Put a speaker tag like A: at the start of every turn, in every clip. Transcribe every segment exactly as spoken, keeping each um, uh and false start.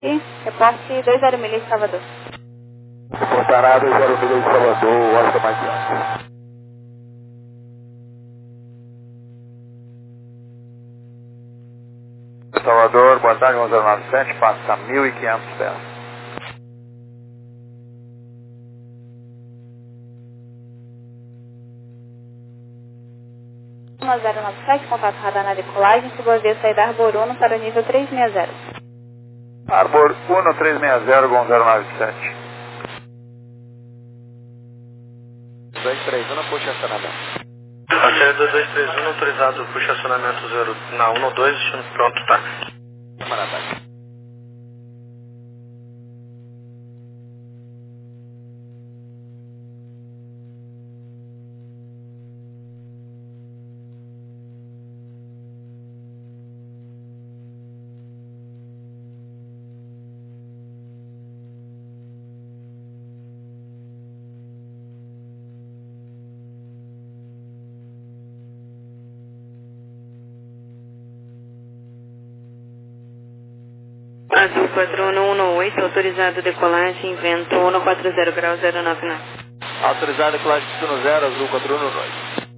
A: E reporte dois zero milhas de Salvador.
B: Reportará dois zero milhas de Salvador, Oscar Mike. Salvador, boa tarde, um zero nove sete, passa mil e quinhentos pés.
A: um zero nove sete, contato radar na decolagem, subovia saída Arbor Uno para o nível trezentos e sessenta.
B: Arbor Uno trezentos e sessenta, um zero nove sete. dois três um, puxa acionamento.
C: Hotel dois dois três um, autorizado, puxa acionamento zero, na um dois, destino pronto, tá.
B: Maravilha.
D: Azul quatro um um oito, autorizado decolagem, vento um quatro zero grau zero nove nove.
B: Autorizado decolagem destino zero, Azul quatro um um oito.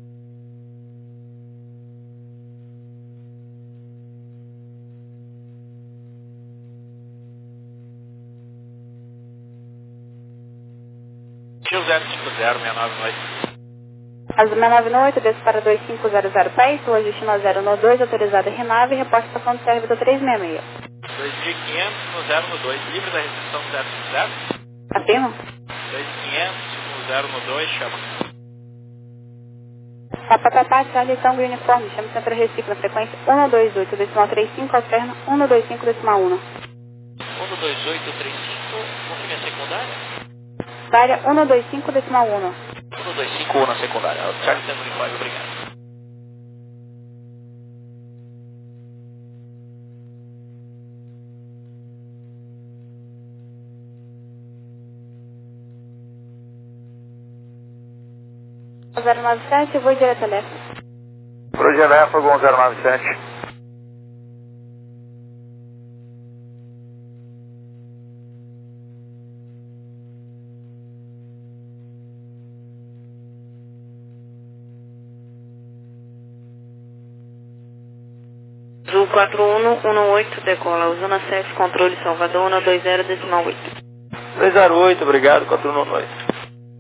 B: Tio zero cinco zero, seis nove oito.
A: Azul seis nove oito, desce para dois cinco zero zero pés, rua Justino zero um dois, autorizado Renave, reporte estação de servidor trezentos e sessenta e seis.
B: dois mil e quinhentos no zero um dois, livre da restrição zero cinco zero.
A: Afirma?
B: dois mil e quinhentos no zero um dois, chama.
A: Papa Papá, Charlie Tango Uniforme, chama Centro Recife na frequência um dois oito, decimal trinta e cinco, alterna um dois cinco, decimal um.
B: um dois oito três cinco, confirme a secundária?
A: Área um dois cinco, decimal um.
B: um dois cinco na secundária. Charlie Tango Uniforme, obrigado.
A: zero nove sete, vou direto a Léfago.
B: Progeléfago um zero nove sete.
D: Azul quatro um um oito, decola, usando sete, controle Salvador, um dois zero, decimal oito.
B: dois zero oito, obrigado, quatro um um oito.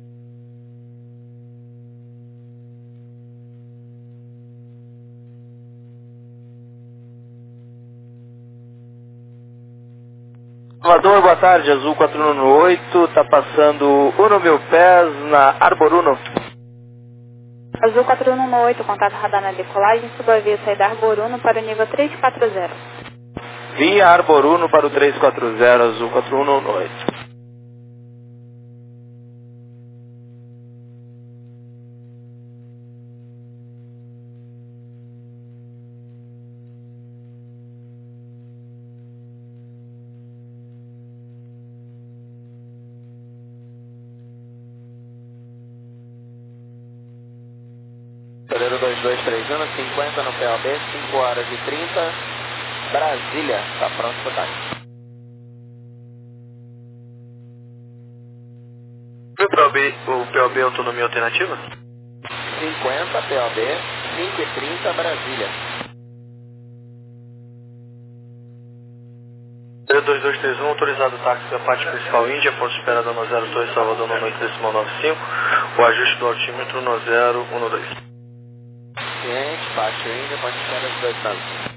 B: Salvador, boa tarde, Azul quatro um um oito, está passando um mil pés na Arbor Uno.
A: Azul quatro um um oito, contato radar na decolagem, subovia saída Arbor Uno para o nível trezentos e quarenta.
B: Via Arbor Uno para o trezentos e quarenta, Azul quatro um um oito. Brasileiro dois dois três um, cinquenta no P O B, cinco horas e trinta, Brasília, está pronto para ataque.
C: O P O B, o P O B autonomia alternativa?
B: cinquenta P O B, cinco e trinta, Brasília.
C: dois dois três um, autorizado táxi da parte principal Índia, ponto de esperada no zero dois, Salvador no oito decimal nove cinco, o ajuste do altímetro no zero um dois.
B: Ciente, baixo Índia, ponto de esperada de dois Santos.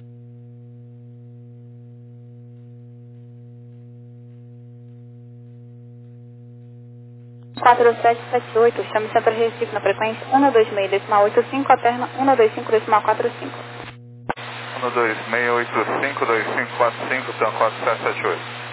A: quatro sete sete oito, chame Centro Recife na frequência um dois seis, decimal oito cinco, alterna um dois cinco, decimal quatro cinco.
B: um dois seis oito cinco dois cinco quatro cinco, então quatro sete sete oito.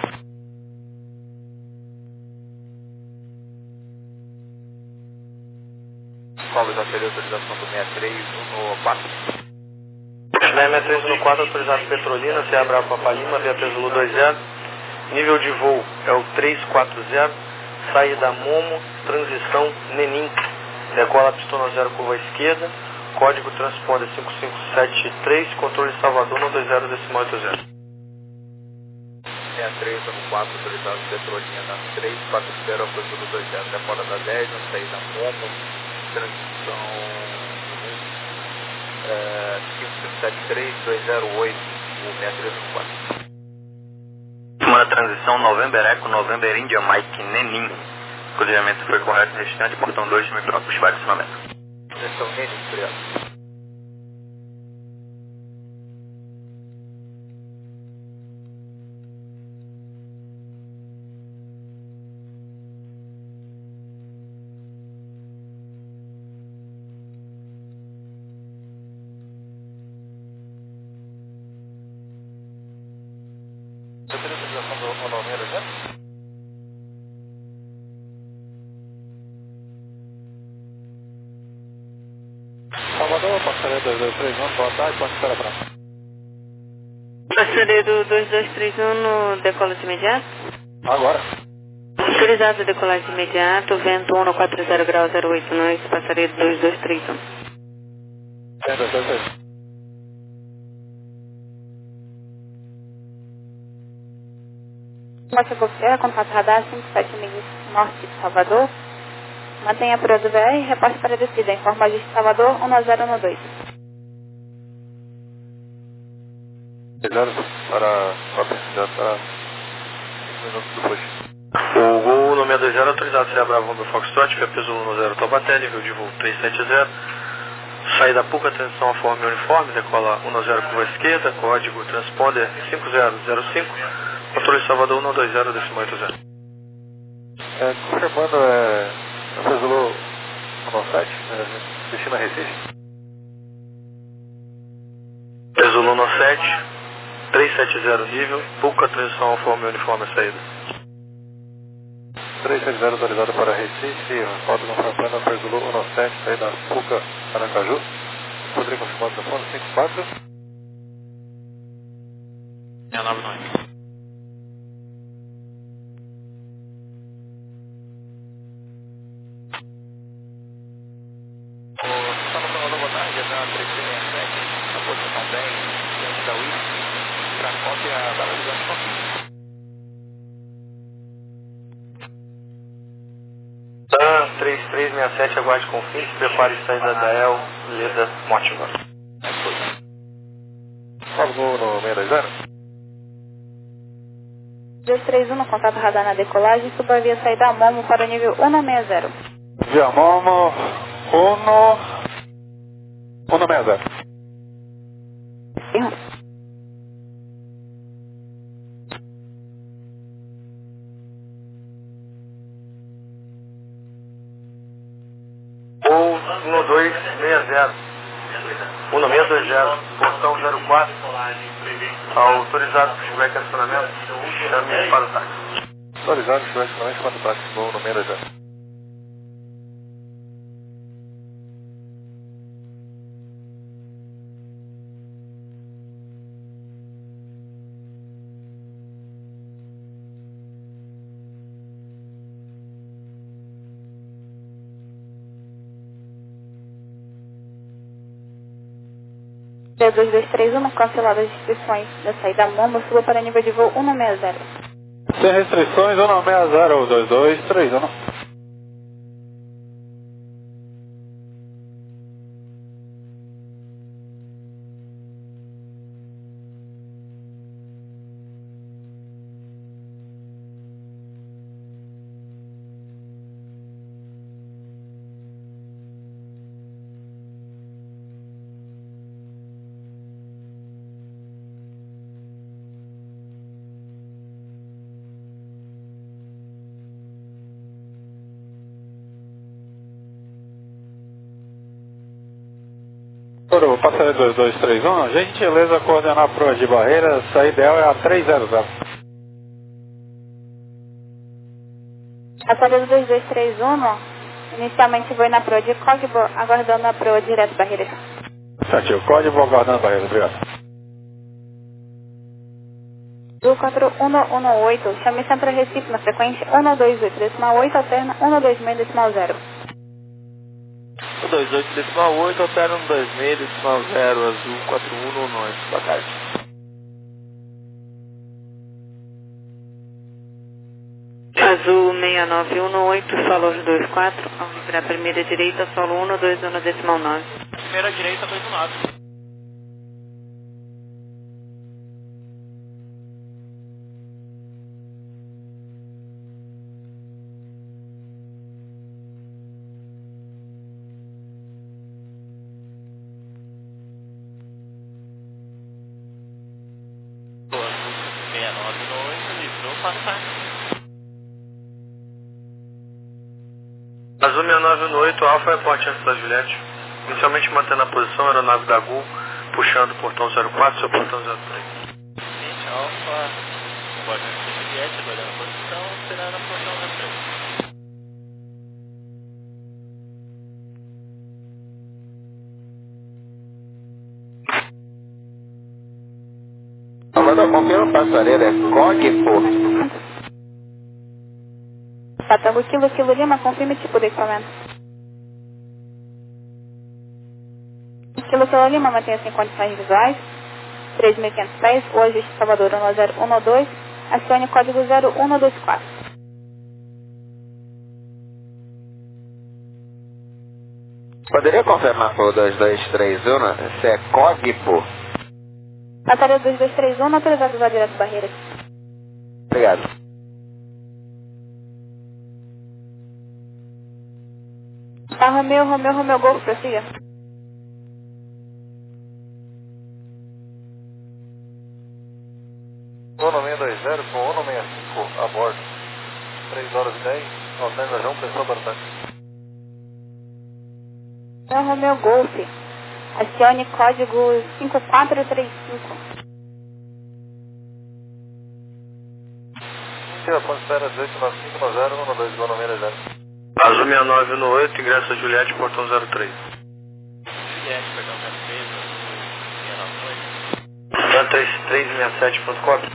B: Paulo, já teria autorização do sessenta e três no quatro.
C: sessenta e três no quatro, autorizado Petrolina, C A Bravo Papa Lima, via Peso dois zero. Nível de voo é o três quatro zero, saída Momo, transição Nenim. Decola pistona zero, curva esquerda, código transponder cinco cinco sete três, controle Salvador no dois zero decimal oito zero.
B: sessenta três no quatro, autorizado Petrolina três quatro zero, apoio do dois zero, decola da dez, na saída Momo, transição é, cinco cinco sete três dois zero oito, o seis três no quatro.
C: Uma transição November Eco, November India Mike Nenin. Cruzamento foi correto no restante, portão dois, me próprio estacionamento.
B: Transição Nenin, obrigado.
E: Salvador, passageiro dois dois três um, boa tarde, pode esperar para mim.
D: Passageiro dois dois três um, decola de imediato.
E: Agora.
D: Autorizado decolar de imediato, vento um quatro zero grau zero oito noite, passageiro dois dois três um.
E: dois dois três um.
A: Moça Golfeira, contato radar cinco sete milhas norte de Salvador. Mantenha a proa do V R e reporte para a descida. Informa a de Salvador um zero um dois.
E: Zero para oportunidade para cinco minutos depois.
C: O Gol no seis dois zero, autorizado Sierra Bravo Romeo Foxtrot, P P um zero Taubaté, nível de voo trezentos e setenta. Saída Puca, transição a forma uniforme, decola um zero curva esquerda, código transponder cinco zero zero cinco, controle Salvador um dois zero, décimo oito zero.
E: É, confirmando, é, P P um sete, é, destino a Recife.
C: P P um sete, trezentos e setenta nível, Puca, transição a forma uniforme, saída.
E: trezentos e setenta autorizado para Recife, foto confirmando P P um sete, saída Puca, Aracaju. Poderia confirmar o telefone cinco quatro.
C: seis nove nove. TAM três três seis sete, aguarde confins, prepare saída da E L, Leda, Mortimer.
E: Salvador no seis dois zero.
A: dois três um, contato radar na decolagem, suba via saída Momo para o nível um seis zero.
E: Via Momo, um, um seis zero.
A: Sim.
C: Ou um dois seis zero. um seis dois zero, portão zero quatro. Autorizado para estiver em estacionamento, chame para o táxi.
E: Autorizado, estiver excelente, quanto táxi bom no seis dois zero.
A: P dois dois três um, canceladas as inscrições da saída Momo, suba para nível de voo um seis zero.
E: Sem restrições, um seis zero, dois dois três um. O passageiro dois dois três um, gentileza coordenar a proa de barreira, saída ideal é a trezentos.
A: Passageiro dois dois três um, inicialmente foi na proa de Código, aguardando a proa direto barreira.
E: Certinho, código aguardando a barreira, obrigado.
A: Do quatro um um oito, chame Centro Recife na frequência um dois oito decimal oito, alterna um dois seis decimal zero.
B: um dois oito decimal oito, alterna um dois seis decimal zero, azul quatro um um oito, boa tarde.
D: Azul seis nove um oito, solo dois quatro, ao virar primeira direita, solo um dois um decimal nove.
B: Primeira direita, dois um nove.
C: Azul seis nove um oito, Alfa reporte antes da Juliette. Inicialmente mantendo a posição, aeronave da Gol, puxando o portão zero quatro, seu portão zero três.
B: Gente, Alfa, reporte antes da Juliette, aguardando a posição, esperando a posição zero três.
F: Salvador, confirma passareira, é C O G Porto.
A: Patango Kilo Kilo Lima, confirme tipo de equipamento. Kilo Kilo Lima, mantenha-se em condições visuais. três mil e quinhentos pés, o ajuste Salvador um zero um dois, acione código zero um dois quatro.
F: Poderia confirmar por dois dois três um, se é C O G Porto?
A: Batalha dois dois três um, autorizado a usar direto barreiras.
F: Obrigado.
A: Tá, Romeu, Romeu, Romeu, Golfo, prossiga.
E: Uno seis dois zero com Uno seis cinco a bordo. três horas e dez, alterna João, pressão para o tanque.
A: Romeu, Romeu, Golfo. Acione código cinco quatro três cinco.
E: Tira a ponte espera dezoito nove cinco nove zero um dois Uno seis zero.
C: Azul seis nove um oito, ingresso a Juliette, portão zero três.
B: Juliette, perdão, zero três, seis nove oito.
C: zero três três seis sete ponto quatro.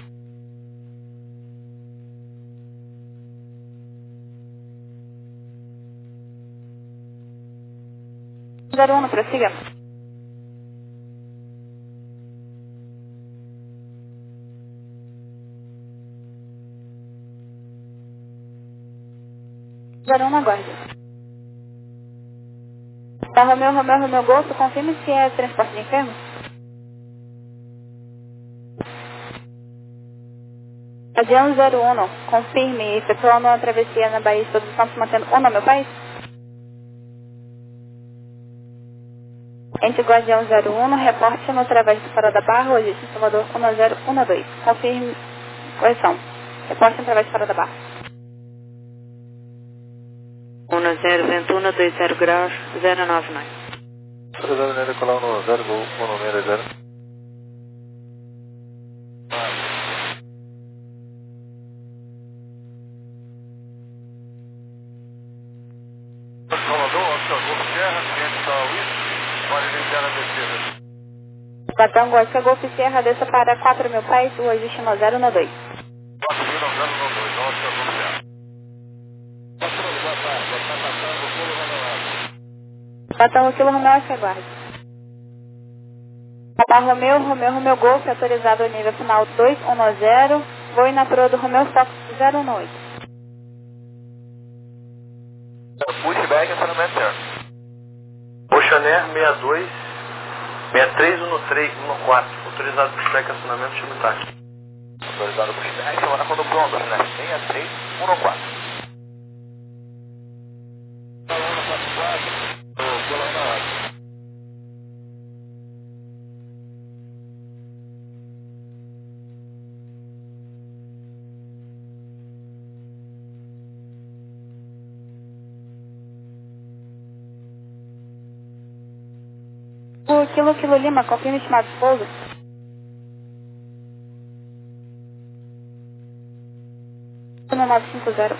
A: zero um, prossiga. zero um, aguarde. Tá, Romeu, Romeu, Romeu, Golfo, confirme se é transporte de enfermos. Avião zero um, confirme, efetuando a travessia na Baía de Todos os Santos, mantendo o nome, meu país. Ente Guardião zero um, reporte no Través do Fora da Barra, hoje em Salvador um zero um dois. Confirme, correção. Reporte no Través do Fora da Barra.
D: um zero vento um dois zero graus, zero nove nove.
E: Autorizado a decolar no zero Gol Uno seis zero. Salvador, Oscar Golfo Sierra, cliente está Luiz, pode iniciar a descida.
A: Batango, Oscar Golfo Sierra, desça para quatro mil pés, o ajuste no zero um dois.
E: quatro mil zero um dois, Oscar Golfo Sierra.
A: Batango Kilo Romeu, Oscar, aguarde. Tá, Romeu, Romeu, Romeu, Golfo, autorizado ao nível final dois um zero, voo na proa do Romeu Fox zero um oito.
F: Pushback, acionamento certo.
C: Oceanair seis dois, seis três um três um quatro, autorizado pushback, acionamento, chama o táxi.
F: Autorizado pushback, semana quando pronto, né? seis três um quatro.
A: O Kilo Kilo Lima, confirme estimado de pouso. um nove cinco zero.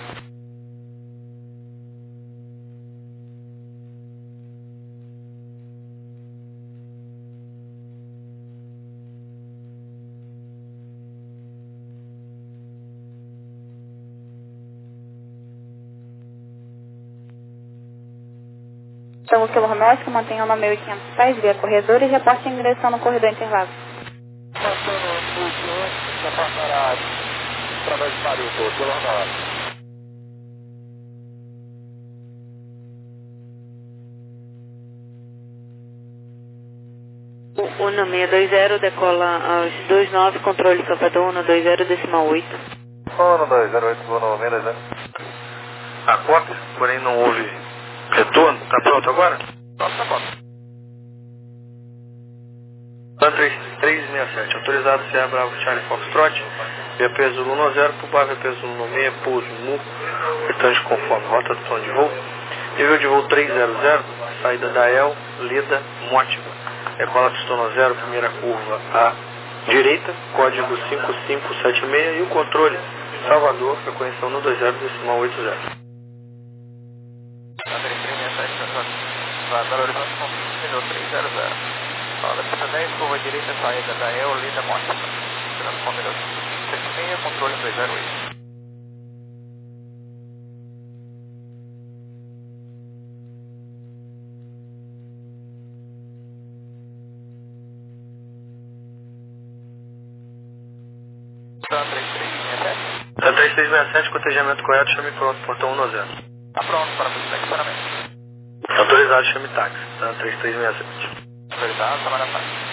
A: Então, o Kilo Romeu, que mantenha o nome mil e quinhentos pés via corredor e reporte a ingressão no corredor intervalo.
F: Passando o cliente, já passará através de Mariupol, Kilo Romeu.
D: um seis dois zero, decola aos vinte e nove, controle Salvador um dois zero decimal oito.
E: um dois zero oito, vou no seis dois zero.
C: A cópia, porém não houve retorno. Tá pronto agora?
F: Pronto, tá pronto.
C: três três seis sete, autorizado Sierra Bravo Charlie Foxtrot, via P Zulu um zero, Pubá, via P Zulu um seis, pouso, Mu, restante conforme, rota do plano de voo, nível de voo trezentos, saída da El, Lida, Mótiva, decola pistona zero, primeira curva à direita, código cinco cinco sete seis e o controle Salvador, frequência um dois zero decimal oito zero.
F: três três seis sete, vai Belo Horizonte, confirma, nível trezentos. Fala, pista dez, curva direita, saída da El, Lida, Mótica. Transponder sete seis, controle dois zero oito. três três seis sete.
C: três três seis sete, cotejamento correto, chame pronto, portão um zero.
F: Tá pronto para você, equipamento.
C: Autorizado, chame táxi, tá? três três seis sete.
F: Autorizado, semana táxi.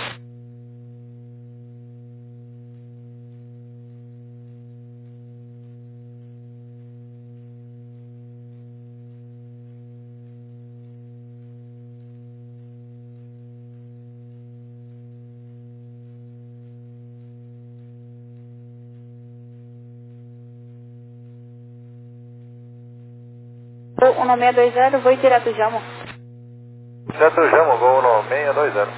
A: um seis dois zero, vou direto Jamo.
E: Direto Jamo, vou no seis dois zero.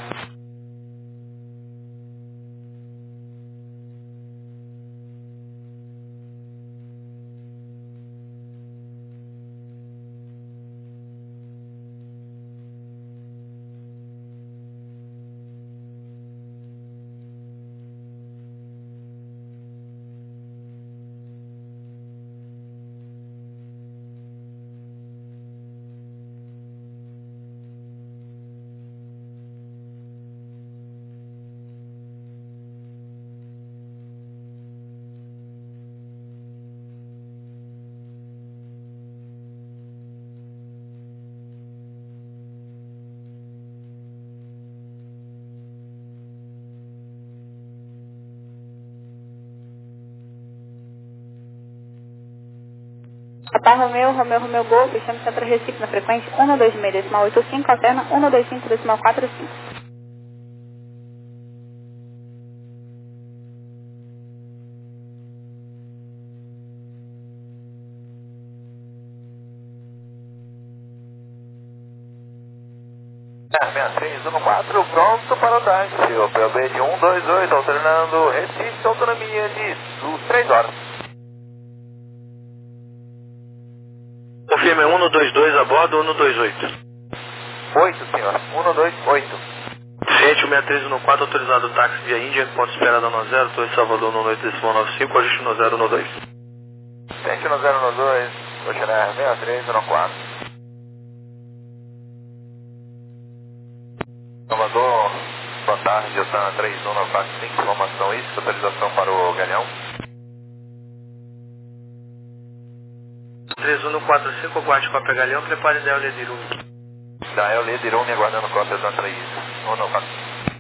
A: Papai Romeu, Romeu, Romeu Gol, fechamos para Recife na frequência um dois seis decimal oito cinco, alterna um dois cinco decimal quatro cinco.
F: seis três um quatro, pronto para o táxi. O P O B de um dois oito, alternando Recife, autonomia de Sul, três horas.
C: Confirme um dois dois a bordo, um dois oito.
F: oito, senhor. um dois oito.
C: Ciente, o seis três um quatro, autorizado táxi via Índia, ponto esperado no zero, Torre Salvador no oito decimal nove cinco, ajuste no zero no dois.
F: Ciente no zero no dois, Oceanar seis três um quatro. Salvador, boa tarde, eu estou três um na faixa cinco, informação isso, autorização para o Galeão.
C: três um quatro cinco, aguarde com a Galeão, prepare da Euledirum.
F: Da Euledirum, me aguardando cópia da três um no quatro.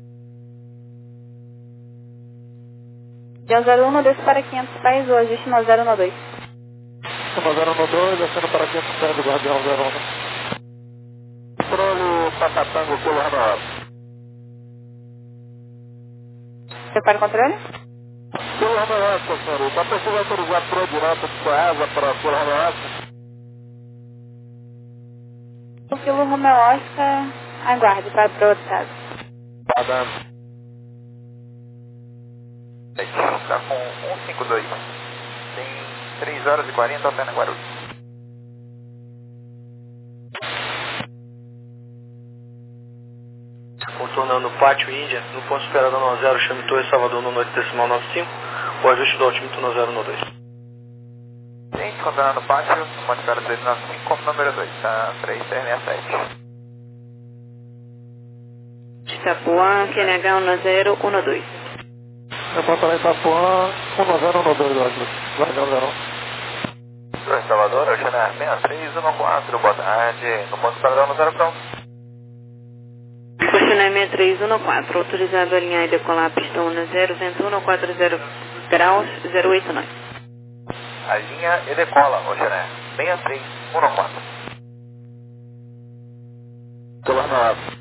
A: De zero um, desce para quinhentos pés, o ajuste no zero no dois.
E: zero no dois, descendo para quinhentos pés do Guardião zero um.
F: Controle, Pacatango, Kilo Ranoel.
A: Prepara o controle?
E: Kilo Ranoel, senhor. Está possível autorizar pro direto de Coesa para Kilo Ranoel?
A: O Kilo Romeu Oscar, aguarde para o outro caso.
E: Tá dando.
F: Está com um cinco dois. Tem três horas e quarenta até na Guarulhos.
C: Contornando o Pátio Índia, no ponto esperado no zero, chame Torre Salvador no oito decimal nove cinco, o ajuste do altímetro no zero no dois.
F: Gente, contornando o Pátio, no ponto esperado três nove cinco, como número dois, tá três três seis sete.
D: Itapuã, Q N H um zero um dois.
E: Eu posso falar Itapuã, um zero um dois, acho. Guardião zero um.
F: Torre Salvador, Oceanar seis três um quatro, boa tarde, no ponto esperado no zero pronto.
D: Chennai seis três um quatro, autorizado a alinhar e decolar a pista um zero, vento um quatro zero graus, zero oito nove.
F: Alinha e decola, ô Chennai, seis três um quatro.
E: Pela nave.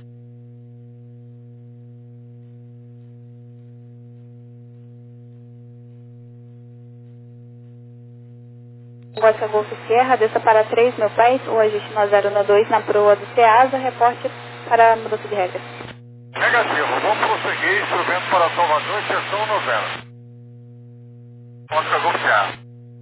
A: Guaxa Golf Sierra, desça para três mil pés, o ajuste no zero um dois na proa do Ceasa, reporte para a mudança de regra.
E: Negativo, vamos prosseguir, instrumento para Salvador, exceção novela. Guaxa Golf Sierra.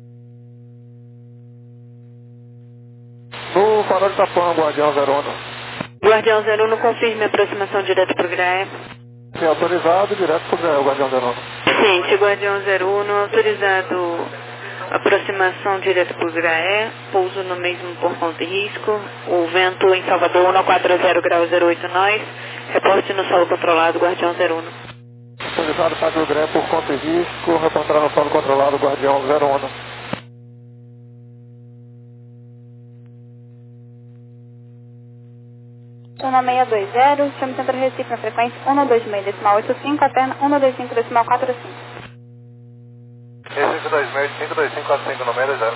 E: No farol de Itapuã, Guardião zero um.
D: Guardião zero um, confirme a aproximação direto para o Graé.
E: Sim, autorizado, direto para o Graé, o Guardião zero um.
D: Ciente, Guardião zero um, autorizado aproximação direto para o Graé, pouso no mesmo por conta e risco, o vento em Salvador um quatro zero graus, zero oito nós, reporte no solo controlado, Guardião zero um.
E: Autorizado para o Graé por conta e risco, reportar no solo controlado, Guardião zero um.
A: um seis dois zero, chame Centro Recife na frequência um dois seis decimal oito cinco, alterna um dois cinco decimal quatro cinco.
E: cinco dois seis, cinco dois cinco quatro cinco, número zero.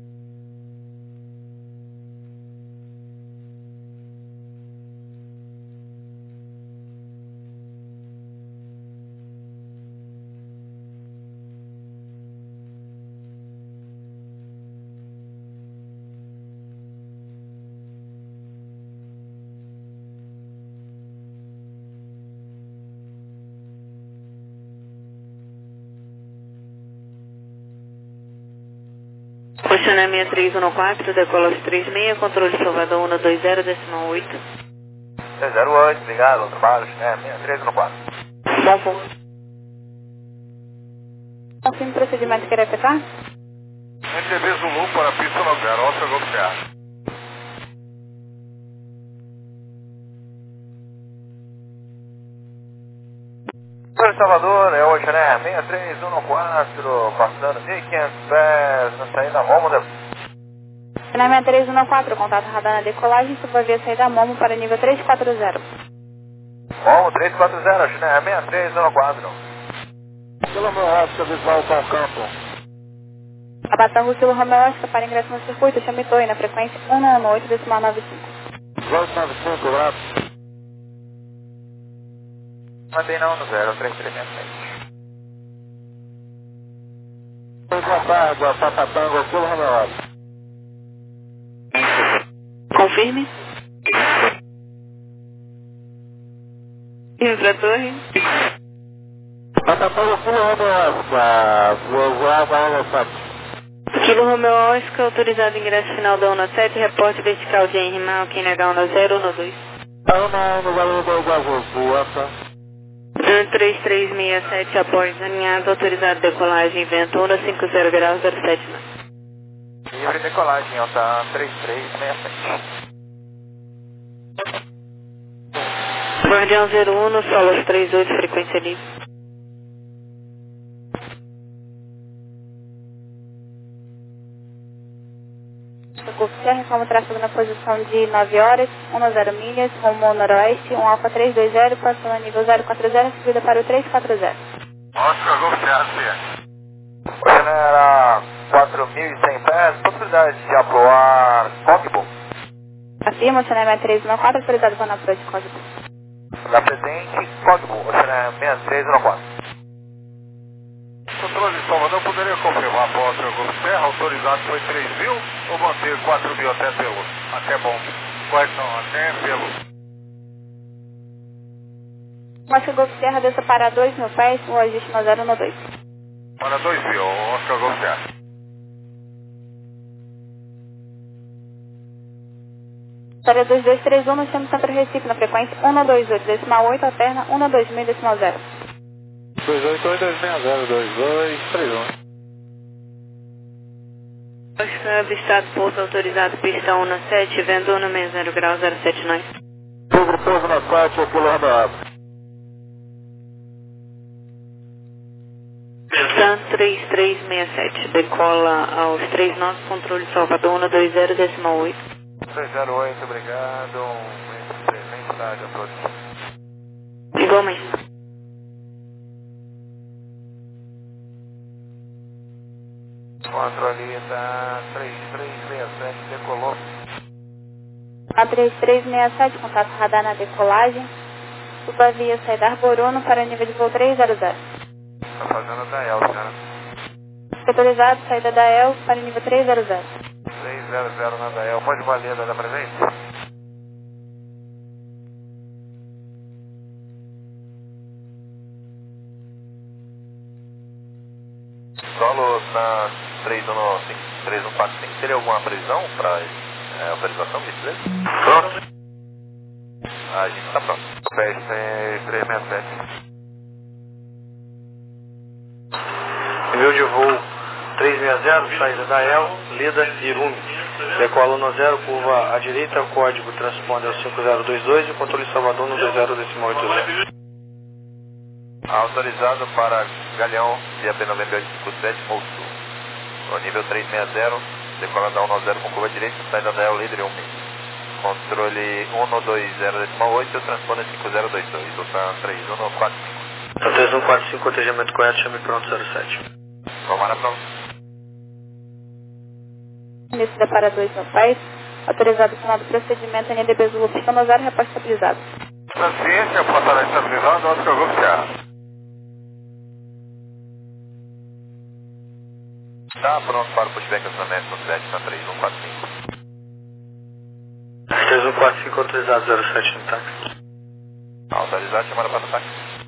D: Chennai seis três um quatro, decola os três seis, controle Salvador um dois zero decimal oito.
F: zero oito, obrigado, trabalho, Chennai seis três um quatro.
D: Bom voo.
A: Confirme o procedimento que irá efetuar?
E: N T V Zulu para a pista no zero, Oscar Golf Sierra.
F: Senhor Salvador, é o Chennai seis três um quatro, passando mil e quinhentos pés, na saída Momo de...
A: Chennai seis três um quatro, contato radar na decolagem, subavia saída Momo para nível três quatro zero.
F: Momo três quatro zero, Chennai seis três um quatro.
E: Pela meu rádio, visual com o campo.
A: Abatango Kilo Romeo Oscar para ingresso no circuito, chame Toei na frequência um oito decimal nove cinco.
E: dois nove cinco, rápido.
F: Mantém não no zero, três três seis.
E: Boa tarde, Papatango, Kilo Romeo.
D: Confirme. E para a torre?
E: Papatango, Kilo Romeo, vou voar para o Elefante.
D: Kilo Romeo Oscar, autorizado ingresso final da U sete, reporte vertical de Henry Malkin, N H zero um dois.
E: Não, não, no valor do Azul, boa, tá?
D: três três seis sete, após alinhado, autorizado decolagem, vento um cinco zero graus, zero sete nove.
F: Livre decolagem, alta três três seis sete.
D: Guardião zero um, solos três oito, frequência livre.
A: Golf Sierra, como tráfego na posição de nove horas, zero milhas, rumo noroeste, um Alfa três dois zero, passando a nível zero quatro zero, subida para o três quatro zero.
E: Oscar Golf Sierra,
F: Hoje era quatro mil e cem pés, possibilidade de aproar Cogbo.
A: Afirma, Chennai seis três um quatro, autorizado para na proa de Código.
F: Da presente, Cogbo, Chennai seis três um quatro.
E: Controle de Salvador, poderia confirmar a Oscar Golf Sierra, autorizado foi três mil ou manter quatro mil até pelo? Até bom. Quais não? Até pelo.
A: Oscar Golf Sierra, desça para dois mil pés, o ajuste no zero um dois.
E: Para dois mil, Oscar Golf Sierra.
A: Série dois dois três um, chame Centro Recife na frequência um dois oito decimal oito, alterna um dois seis decimal zero.
E: dois oito oito dois seis zero dois dois três um.
D: Oscar, avistado pouso autorizado, pista um sete, vento um zero graus, zero sete nove.
E: Sobre pouso na sete, aqui lá na água.
D: Sun três três seis sete, decola aos três nove, controle Salvador um dois zero decimal oito.
F: três zero oito, obrigado. Excelente tarde a todos.
D: Igualmente.
F: Controle da três três seis sete, decolou.
A: A três três seis sete, contato radar na decolagem. Suba via saída Arboruno para nível de voo três zero zero.
F: Está fazendo da El, senhora.
A: Autorizado, saída da El para nível três zero zero.
F: três zero zero na da El, pode valer da presente? Solo na três um quatro cinco, teria alguma previsão para é, autorização de três? Pronto. A gente está pronto. P S três seis sete.
C: Nível de voo três seis zero, saída da El, Lida, Irume. Decola no zero, curva à direita, código transponder ao cinco zero dois dois e controle Salvador no dois zero oito zero.
F: Autorizado para Galeão, via P nove oito cinco sete, Mosul. No nível três seis zero, decola da um zero com curva direita, saída da El, Lida, Irume. Controle um dois zero oito, transponder cinco zero dois dois, Lutan três um quatro cinco.
C: três um quatro cinco, cotejamento correto, chame pronto zero sete.
F: Vamos lá, pronto.
A: Descida para dois no pés. Autorizado final do procedimento, N D B Zulu, pista no zero, repórter estabilizado.
E: Transciência, portaria estabilizada, Oscar Golf Sierra.
F: Está pronto para o pushback acionamento no sete na três um quatro cinco.
C: três um quatro cinco, autorizado zero sete no táxi.
F: Autorizado, chamada para o táxi.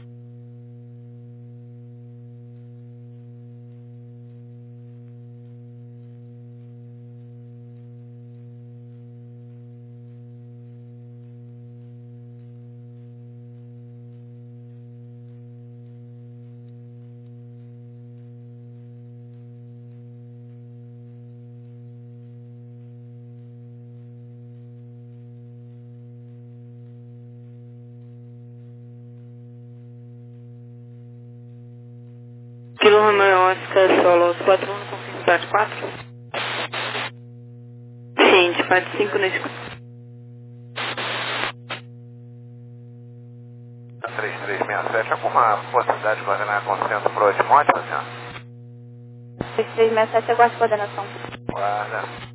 D: Kilo Romeo Oscar Solo quatro um, confirma quatro quatro. Ciente, quatro cinco no escuro.
F: três três seis sete, alguma possibilidade de coordenar com o centro para o Edmonton, senhor?
A: três três seis sete, aguarde coordenação.
F: Guarda.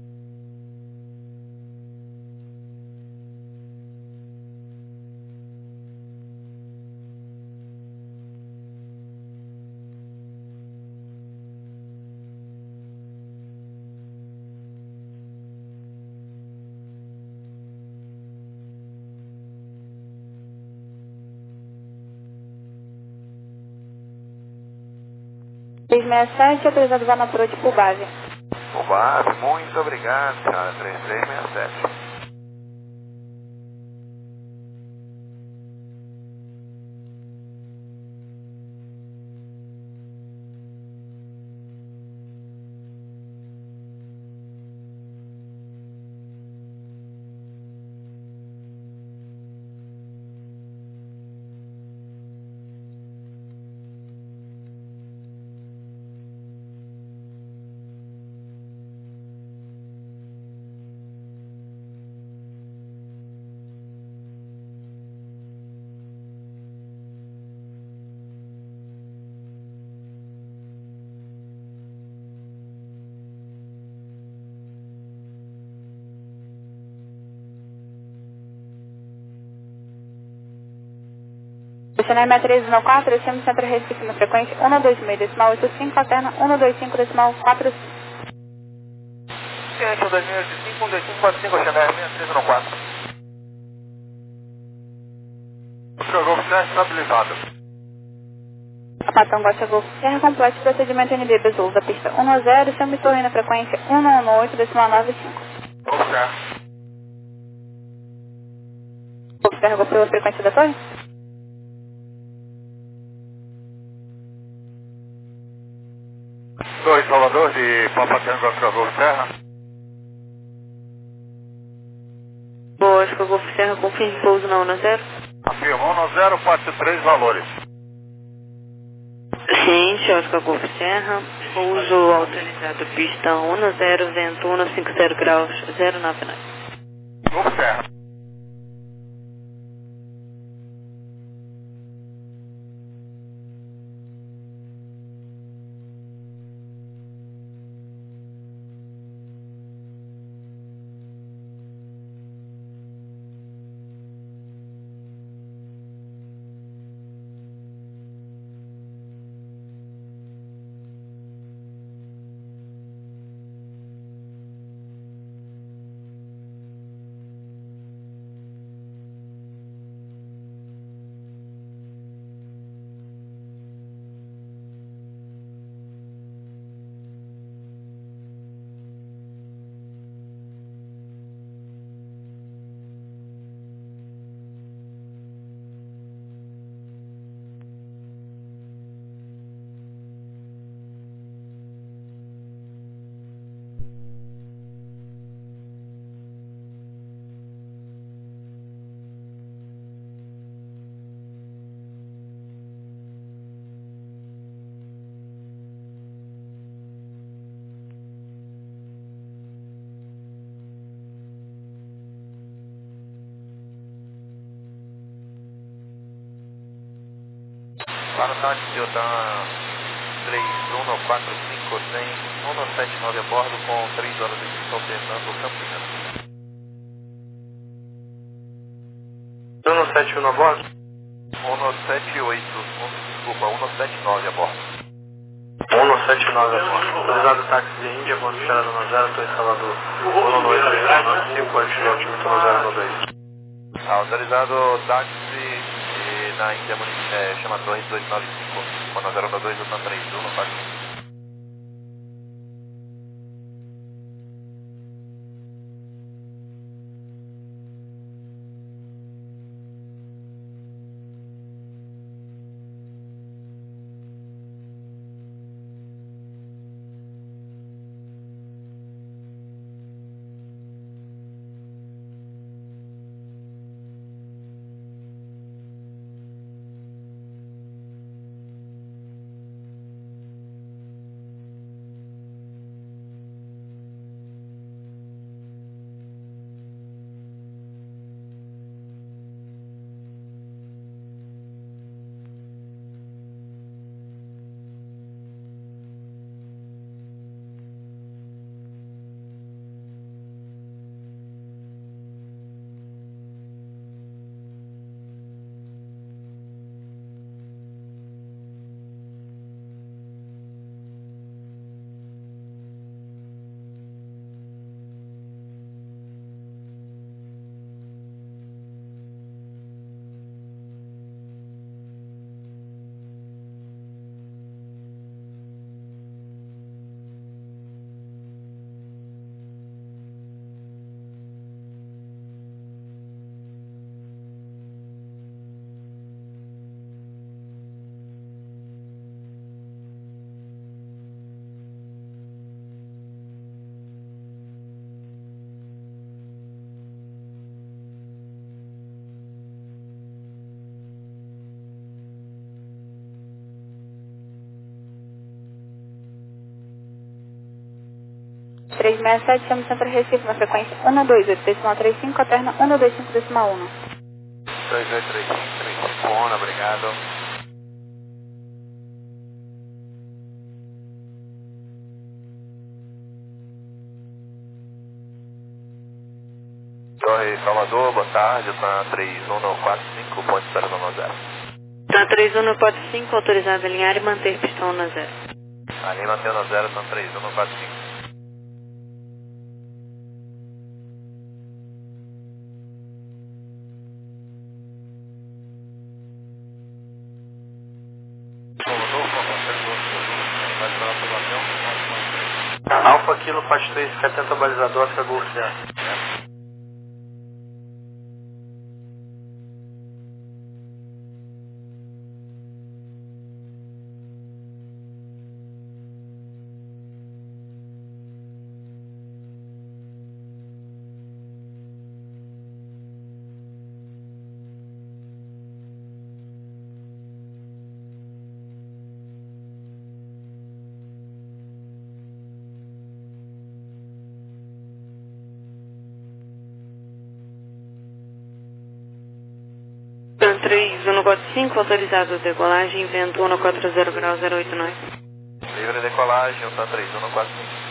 A: três seis sete, autorizado vá na approach por base.
F: O base, muito obrigado, senhora. três três seis sete.
A: Questionário seis três um quatro, estamos centro Recife na frequência um dois meio decimal oito cinco, alterna um dois cinco decimal quatro cinco.
F: Ciente, um dois meio cinco, um dois cinco quatro cinco, Xandar, seis três um quatro.
E: Oscar Golf Sierra estabilizado.
A: Patão Gosta Golf Sierra, complexo procedimento N D B Zulu da pista um zero, estamos torre na frequência um oito decimal nove cinco.
E: Golf Sierra.
A: Golf Sierra, Golf pela frequência da torre?
E: dois Salvador de Papa Tango, Oscar Golf Sierra.
D: Boa, Oscar Golf Sierra, confirme pouso na um zero.
E: Afirma, um zero, parte três valores.
D: Ciente, Oscar Golf Sierra, pouso autorizado, pista um zero, vento um cinco zero graus, zero nove nove.
E: Golf Sierra.
F: Para o táxi, Yotan três um quatro cinco, tem um sete nove a bordo com três horas de pista Fernando Campinas.
C: um sete um a bordo?
F: um sete oito, desculpa, um sete nove a bordo.
C: um sete nove a bordo. Autorizado táxi de Índia, ponto de chegada no zero, estou em Salvador. um nove três nove cinco, altimetro no zero dois.
F: Autorizado táxi na Índia, é, chama Torre dois nove cinco, no zero dois, Yotan três um quatro cinco.
A: três seis sete, chama Centro Recife, na frequência um dois oito decimal três cinco, alterna um dois cinco decimal um.
F: dois oito três cinco, três cinco, ONA, obrigado. Torre Salvador, boa tarde, Yotan três um quatro cinco, ponto zero nove zero.
D: Yotan três um quatro cinco, autorizado a alinhar e manter pistão na zero.
F: Ali mantendo a zero, Yotan três um quatro cinco.
C: Alfa Kilo Fast três setenta balizador, Oscar Golf Sierra.
D: Yotan três um quatro cinco, autorizado a decolagem, vento um quatro zero grau zero oito nove.
F: Livre decolagem, Yotan três um quatro cinco.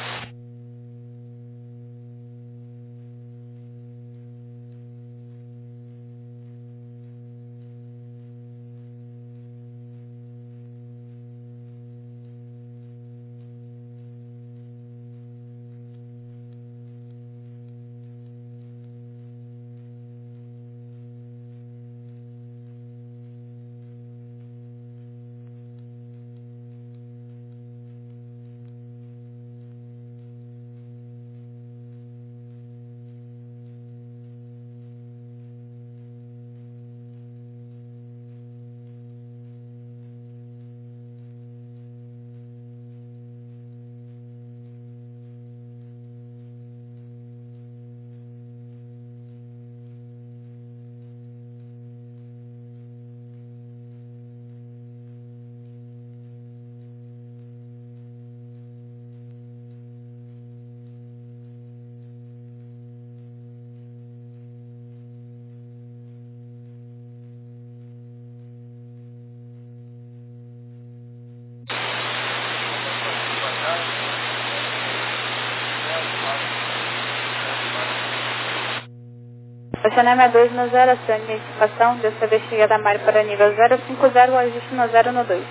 A: Oceanária sessenta e dois no zero, acione identificação, D C V chega da Mari para nível zero cinco zero, o ajuste no zero no dois.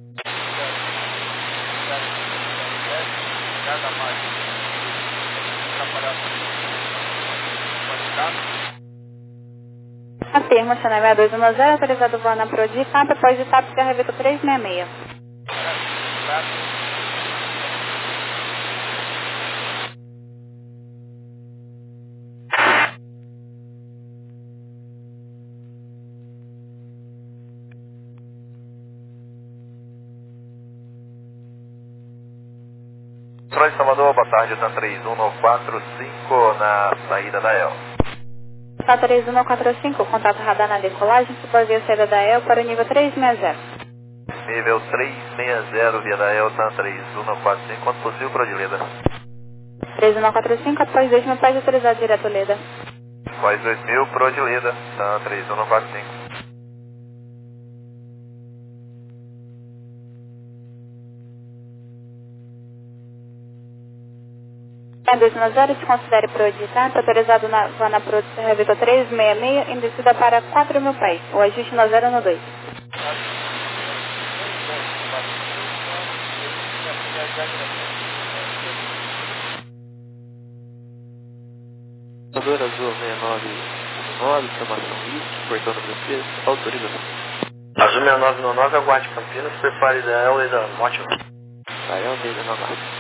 A: Afirma, Oceanária sessenta e dois no zero, autorizado voar na Pro de Itap, após Itap, Sierra Vitor três seis seis.
F: Controle de Salvador, boa tarde, TAM três um quatro cinco na saída da E L.
A: TAM três um quatro cinco, contato radar na decolagem, supervia saída da E L para o nível três seis zero.
F: Nível três seis zero, via da E L, TAM três um quatro cinco, quanto possível para Leda.
A: três um quatro cinco, após dois mil pés, autorizado direto Leda.
F: Após dois mil, pro de Leda, TAM três um quatro cinco.
A: TAM dois um zero, se considere Pro de Itap, autorizado na voar na Pro de Sierra Vitor três seis seis, em descida para quatro mil pés, o ajuste no zero no dois.
B: Salvador Azul seis nove um nove, formação Whisky, portão número três, autorização.
C: Azul seis nove um nove, aguarde Campinas, prepare da E L e da Mote.
B: Vai ao meio da nova.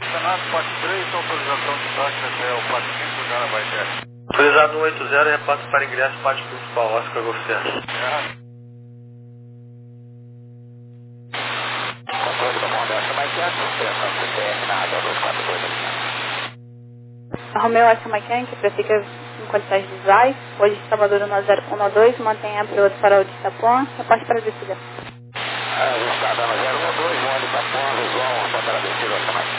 E: Senado quatro três, autorização de taxa até o quatro cinco, já vai ter.
C: Autorizado cento e oitenta, repasse para ingresso, parte principal, Oscar Golf Sierra.
B: Controle do mundo, essa mais quente, operação C T M na área dois quatro dois aqui.
A: Romeu Oscar Mike Yankee, prefeita em qualidade visuais. Hoje, Salvador um zero um dois, mantenha para o farol de Itapuã, reporte para a descida.
B: É, o estado zero um dois, um de Itapuã, visual, só para a descida, Oscar Mike.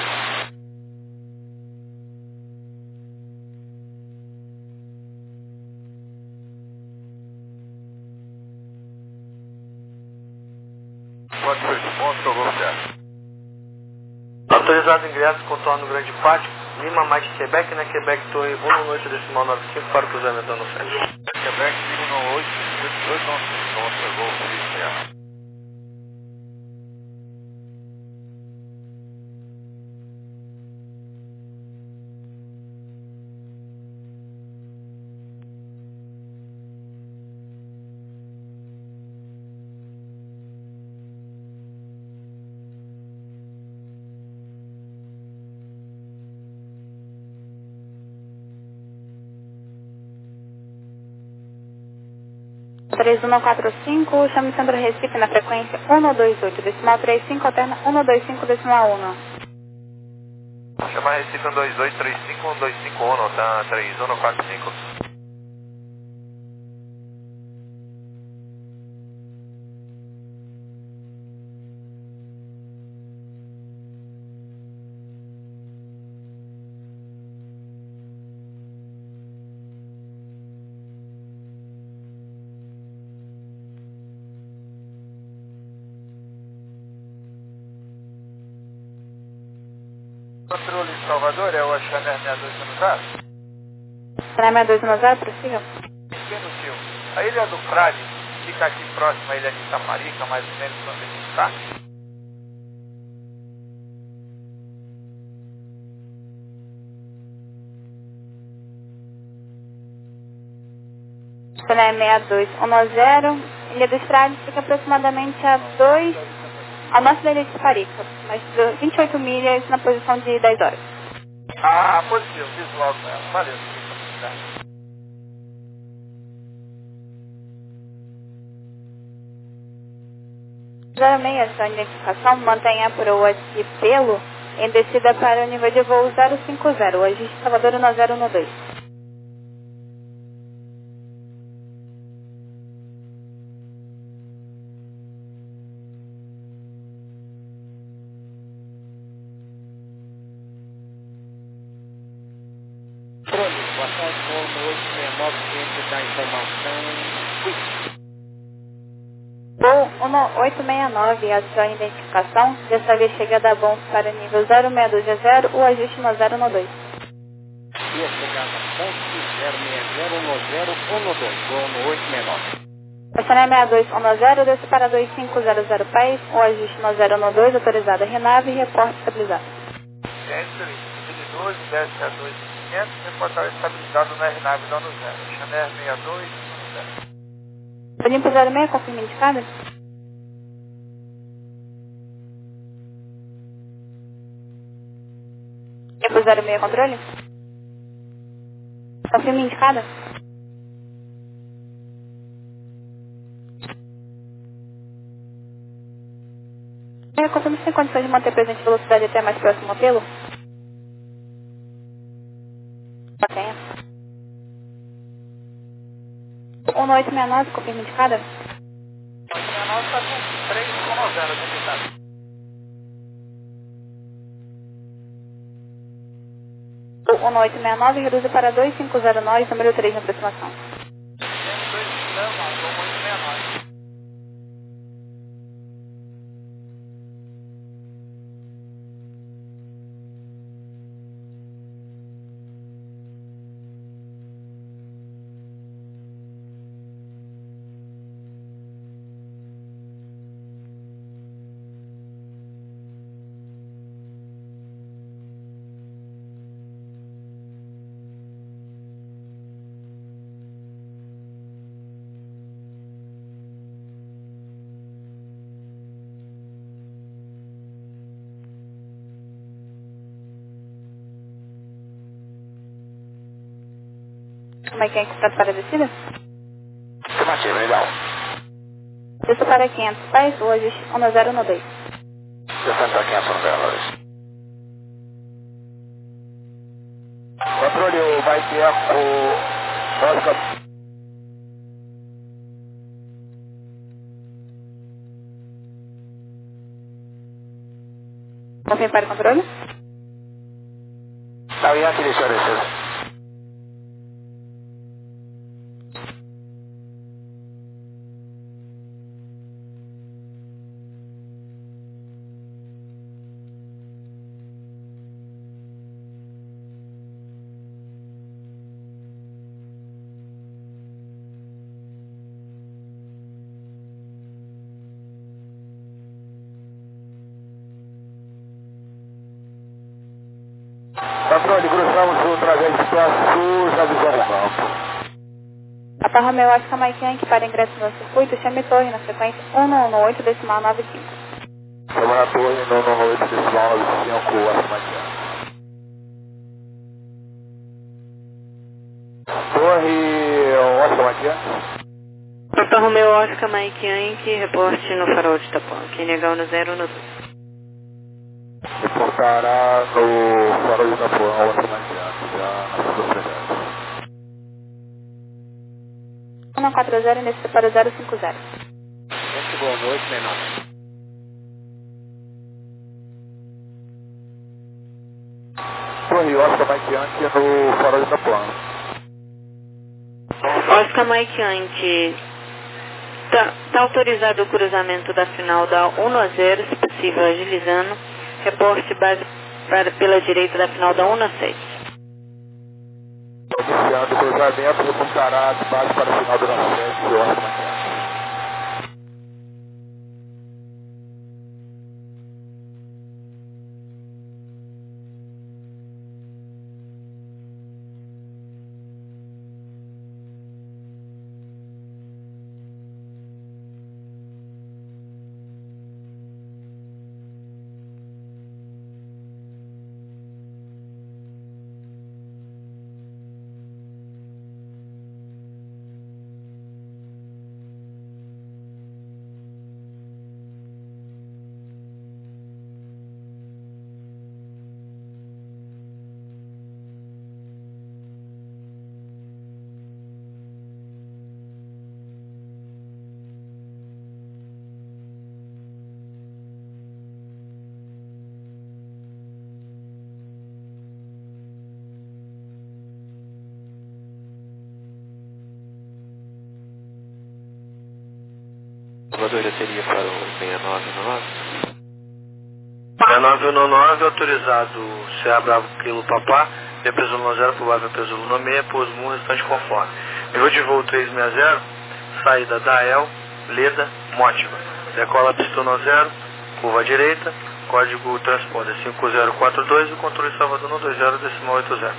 E: quatro três, Oscar Golf Sierra.
C: Autorizado ingresso, contorno Grande Pátio, Lima Mike Quebec, né? Quebec Torre um no oito decimal nove cinco para o cruzamento no centro.
E: Quebec um no oito, dois nove cinco, Oscar Golf Sierra.
A: três um quatro cinco, chame Centro Recife na frequência um dois oito, decimal três cinco, alterna um dois cinco, decimal um.
F: Chama Recife um dois oito três cinco um dois cinco um, tá três um quatro cinco.
E: Controle de Salvador é o Chanel sessenta e dois no zero?
A: Chanel sessenta e dois no zero, prossiga.
E: Pequeno Tio. A Ilha do Frade fica aqui próxima à Ilha de Itaparica, mais ou menos onde a gente está?
A: Chanel sessenta e dois no zero, Ilha dos Frades fica aproximadamente a dois, ao norte da Ilha de Itaparica, mais de vinte e oito milhas na posição de dez horas.
E: Ah, positivo, visual com ela. Valeu.
A: zero seis, sua identificação, mantenha por o S pelo em descida para o nível de voo zero cinco zero, hoje Salvador um zero um dois.
E: Boa tarde, Norma oito seis nove, ciência da informação.
A: Voo um oito seis nove, a sua identificação, dessa vez chegada a bom para o nível zero seis dois zero, o ajuste no zero um dois.
E: Sua chegada a ponto zero seis zero um zero um dois, voo no oito seis nove.
A: Estacionar sessenta e dois um zero, desce para dois cinco zero zero pés, o ajuste no zero um dois, autorizada Renave e reporte estabilizado.
E: Entre doze, desce a dois mil e quinhentos, reportar estabilizado na Renave dando zero. Chanel sessenta e dois, zero.
A: Limpo zero seis, confirma indicada. Limpo zero seis, controle. Confirma indicada. Confirma se tem condições de manter presente velocidade até mais próximo modelo. Mantenha. um oito seis nove, confirma indicada.
E: oito seis nove está com três um zero, identificado.
A: um oito seis nove, reduza para dois cinco zero nove, número três na aproximação. Como é que é que está para a descida?
B: Afirmativa, legal.
A: Desça para quinhentos pés, o ajuste um zero um dois.
B: Descendo para quinhentos, um zero um dois. Controle, o Mike Eco, Oscar.
A: Confirme para o controle.
B: Está bien, aquí dice descida. Controle, cruzamos o través expresso sul, já visão do campo.
A: Alfa Romeo Oscar Mike Yankee para ingresso no circuito, chame torre na sequência um um oito decimal nove cinco.
B: Chama na torre no um um oito decimal nove cinco, Oscar Mike Yankee. Torre, Oscar Mike Yankee.
D: Alfa Romeo Oscar Mike Yankee, reporte no farol de Itapuã, Q N H um zero um dois.
B: Reportará no farol de Itapuã, Oscar Mike Yankee, já na sua propriedade.
A: um quatro zero, nesse para zero cinco zero.
B: Muito boa noite, menor. Torre, Oscar Mike Yankee no farol de Itapuã.
D: Oscar Mike Yankee, está tá autorizado o cruzamento da final da um a zero, se possível agilizando. Reporte base para, pela direita da final da um a sete.
B: Iniciando o cruzamento, reportará de base para a final do um sete, Oscar Mike Yankee.
F: Salvador já seria para o seis nove um nove?
C: seis nove um nove, autorizado C A Bravo Kilo Papá, V P Zulu zero, Pubá V P Zulu nove, pouso M U, restante conforme. Nível de voo trezentos e sessenta, saída da El, Leda, Mótiva. Decola pista um zero, curva direita, código transponder cinco zero quatro dois, o controle Salvador um dois zero, decimal oito zero.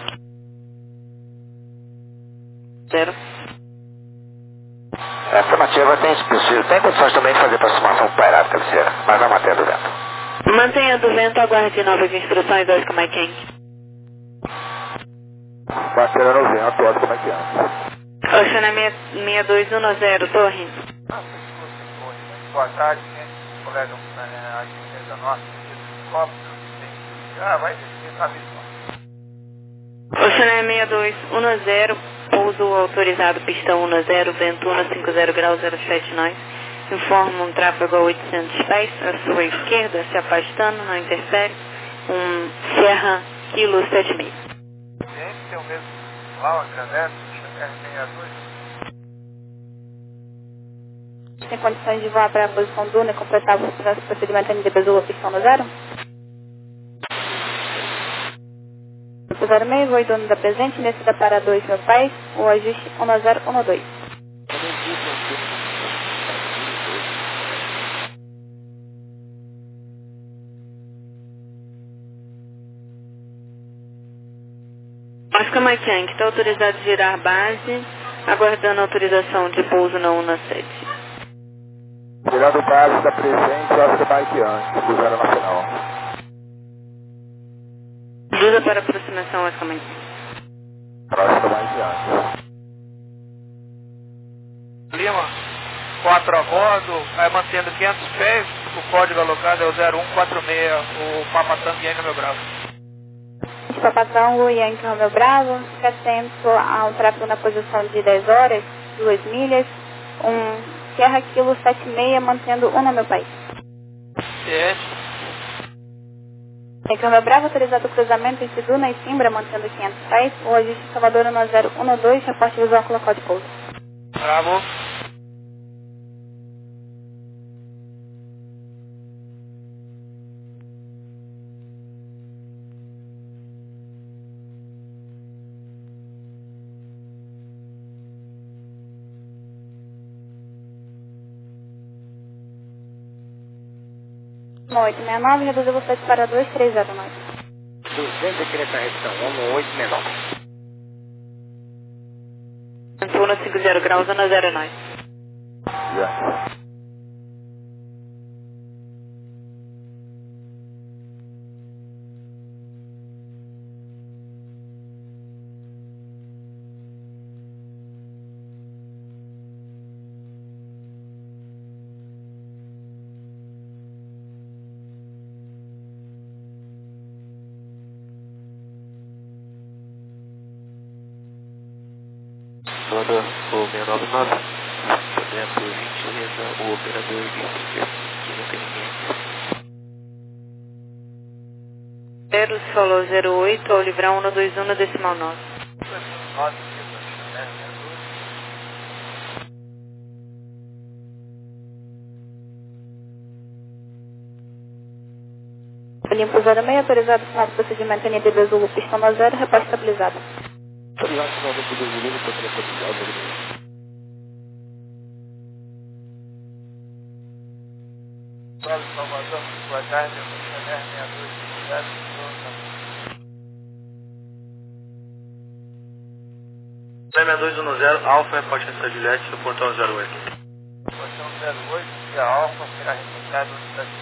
D: Zero.
B: É, a afirmativa tem, tem condições também de fazer aproximação com o Pairado, cabeceira, mas não mantendo o vento.
D: Mantenha do vento, aguarde novas instruções, Oscar Mike Yankee.
B: Batendo no vento, Oscar Mike Yankee.
D: Oceana seis dois um zero, torre.
E: Boa tarde, colega agência nossa, copos, ah, vai descer, tá mesmo.
D: Oceana seis dois um zero, pouso autorizado, pista um zero, vento um cinco zero graus zero sete nove. Informa um tráfego a oitocentos pés, à sua esquerda, se afastando, não interfere. Um Sierra Kilo sete meio.
E: Tem o mesmo lá, o Granete, R sessenta e dois.
A: Tem condições de voar para a posição Duna e completar o procedimento N D B Zulu, pista um zero? zero seis, oi dono da presente, nesse da para dois, meu pai, o ajuste um zero um dois.
D: Oscar Mike Yankee, está autorizado a girar base, aguardando autorização de pouso na um sete.
B: Virando base da presente, Oscar Mike Yankee, do zero nacional.
D: Ajuda para aproximação, Oscar Mike Yankee.
B: Oscar Mike Yankee.
E: Lima, quatro a bordo, vai mantendo quinhentos pés, o código alocado é o zero um quatro seis, o Papa Tango Yankee Romeo Bravo.
A: Papa Tango Yankee Romeo Bravo, fica atento ao tráfego na posição de dez horas, duas milhas, um Sierra Kilo sete seis, mantendo um no meu país.
E: Ciente.
A: Yankee Romeo Bravo, autorizado o cruzamento entre Duna e Simbra, mantendo quinhentos pés, o ajuste Salvador um zero um dois, reporte visual com local de pouso.
E: Bravo.
A: oito seis nove, reduziu velocidade para dois três zero nove.
G: duzentos e trinta redução, um oito seis nove.
D: Antuna cinquenta graus, um zero nove.
F: Já. Manda o seis nove nove, podendo por gentileza o operador de que não tem ninguém.
D: zero Solo zero oito, ao livrar um dois um, decimal nove.
A: Limpo zero seis, autorizado final do procedimento N D B Zulu, pistão no zero, reposto estabilizado.
F: Autorizado final do Zulu, para telefone de alta.
E: Salvador, boa tarde, seis dois zero, seis dois um zero, Alfa, reporte Santa Juliette, no portão zero oito. Portão zero oito, e a Alfa será reportado no da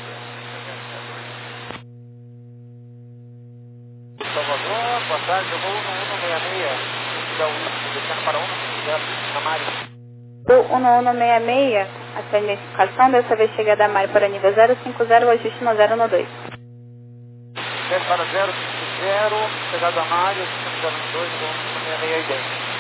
E: Salvador, boa tarde, eu vou no um seis seis, dá o uísque, descendo para um seis zero, na Mari.
A: O um um seis seis, até a identificação, dessa vez chega da Mari para nível zero cinco zero, o ajuste no zero um dois.
E: dez para zero cinco zero, chegada da Mari, zero um dois, um seis seis idêntico.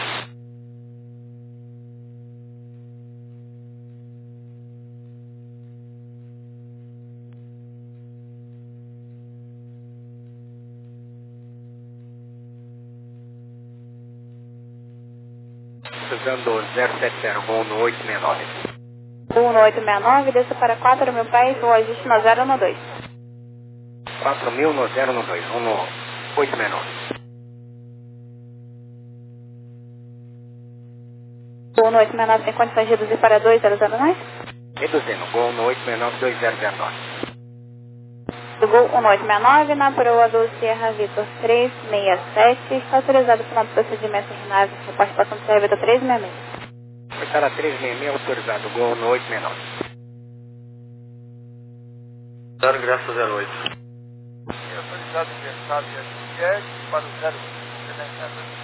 G: Usando zero sete zero, voo no oito seis nove.
A: um oito seis nove, desça para quatro mil pés, o ajuste no zero um dois.
G: quatro mil no zero um dois, um no oito seis nove.
A: um oito seis nove tem condições de reduzir para dois zero zero nove?
G: Reduzindo, voo no oito seis nove, dois zero zero nove.
A: Do Gol um oito seis nove, na proa do Sierra Vitor três seis sete, está autorizado o final do procedimento em nave, reporte passando Sierra Vitor três seis seis.
G: Portara três seis seis, autorizado, Gol no oito seis nove.
E: zero graça zero oito. Autorizado inversado de S para o zero oito.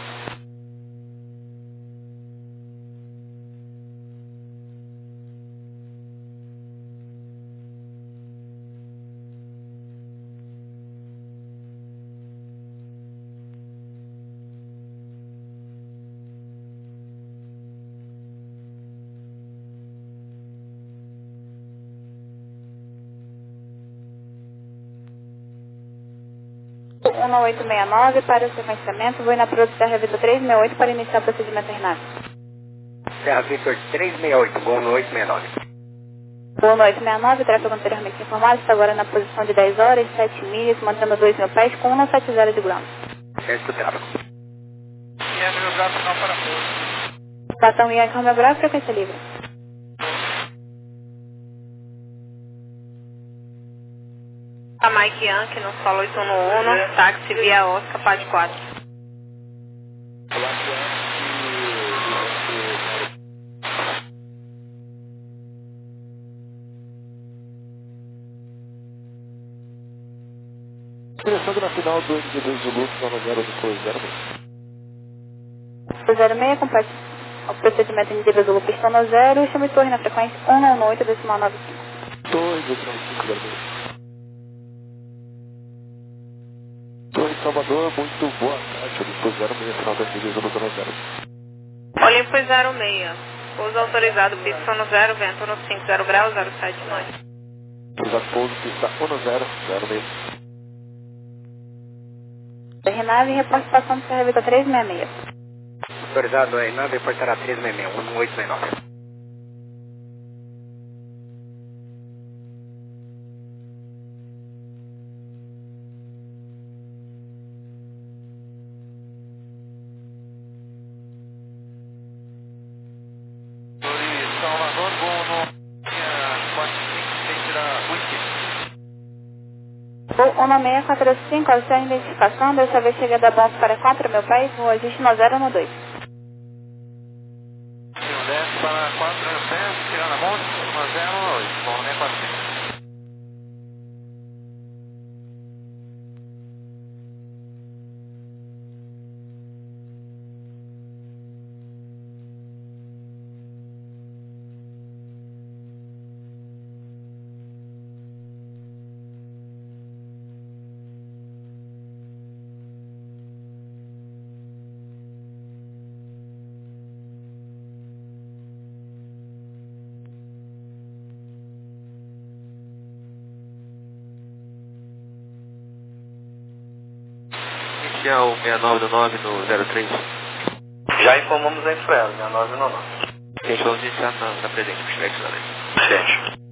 A: um oito seis nove para o sequenciamento, vou na proa do Sierra Vitor três seis oito para iniciar o procedimento em nave.
G: Serra Vitor três seis oito, Gol no oito seis nove.
A: um oito seis nove, tráfego anteriormente informado, está agora na posição de dez horas, sete milhas, mantendo dois mil pés com cento e setenta de ground.
G: Certo, tráfego.
E: E é meu gato não para pouso.
A: Platão Yankee Romeo Bravo, frequência livre.
D: A Mike Yankee no solo oito um um, táxi via Oscar, P A D quatro.
F: Interessando na final do N D B Zulu, zona zero depois zero dois.
A: zero seis, complete O procedimento indivíduo do pistão no zero, chame torre na frequência um nove oito, decimal nove cinco.
H: Torre do cinco zero dois. Torre Salvador, muito boa tarde, Olimpo zero seis, final da indivíduo do zero.
D: Olimpo zero seis, pouso autorizado, pista no zero, vento no cinco zero graus, zero sete nove.
H: Autorizado pouso, pista um zero zero seis.
A: Renave, reporte passando para a revista três seis seis.
G: Autorizado aí, nave reportará três seis seis, um oito seis nove.
F: Salvador, voo no quatro cinco, centra Whisky.
A: Voo um nove seis quatro cinco, a sua identificação, dessa vez chegada bom para quatro, meu país, rua existe no zero no dois.
F: dez para quatro dez, tirando a mão, um zero oito, voo no quatro cinco.
B: Inicial seis nove do nove no zero três.
C: Já informamos a Infraero, seis nove do nove.
B: Gente, vamos iniciar na, na presente, X-Ray.
C: Gente.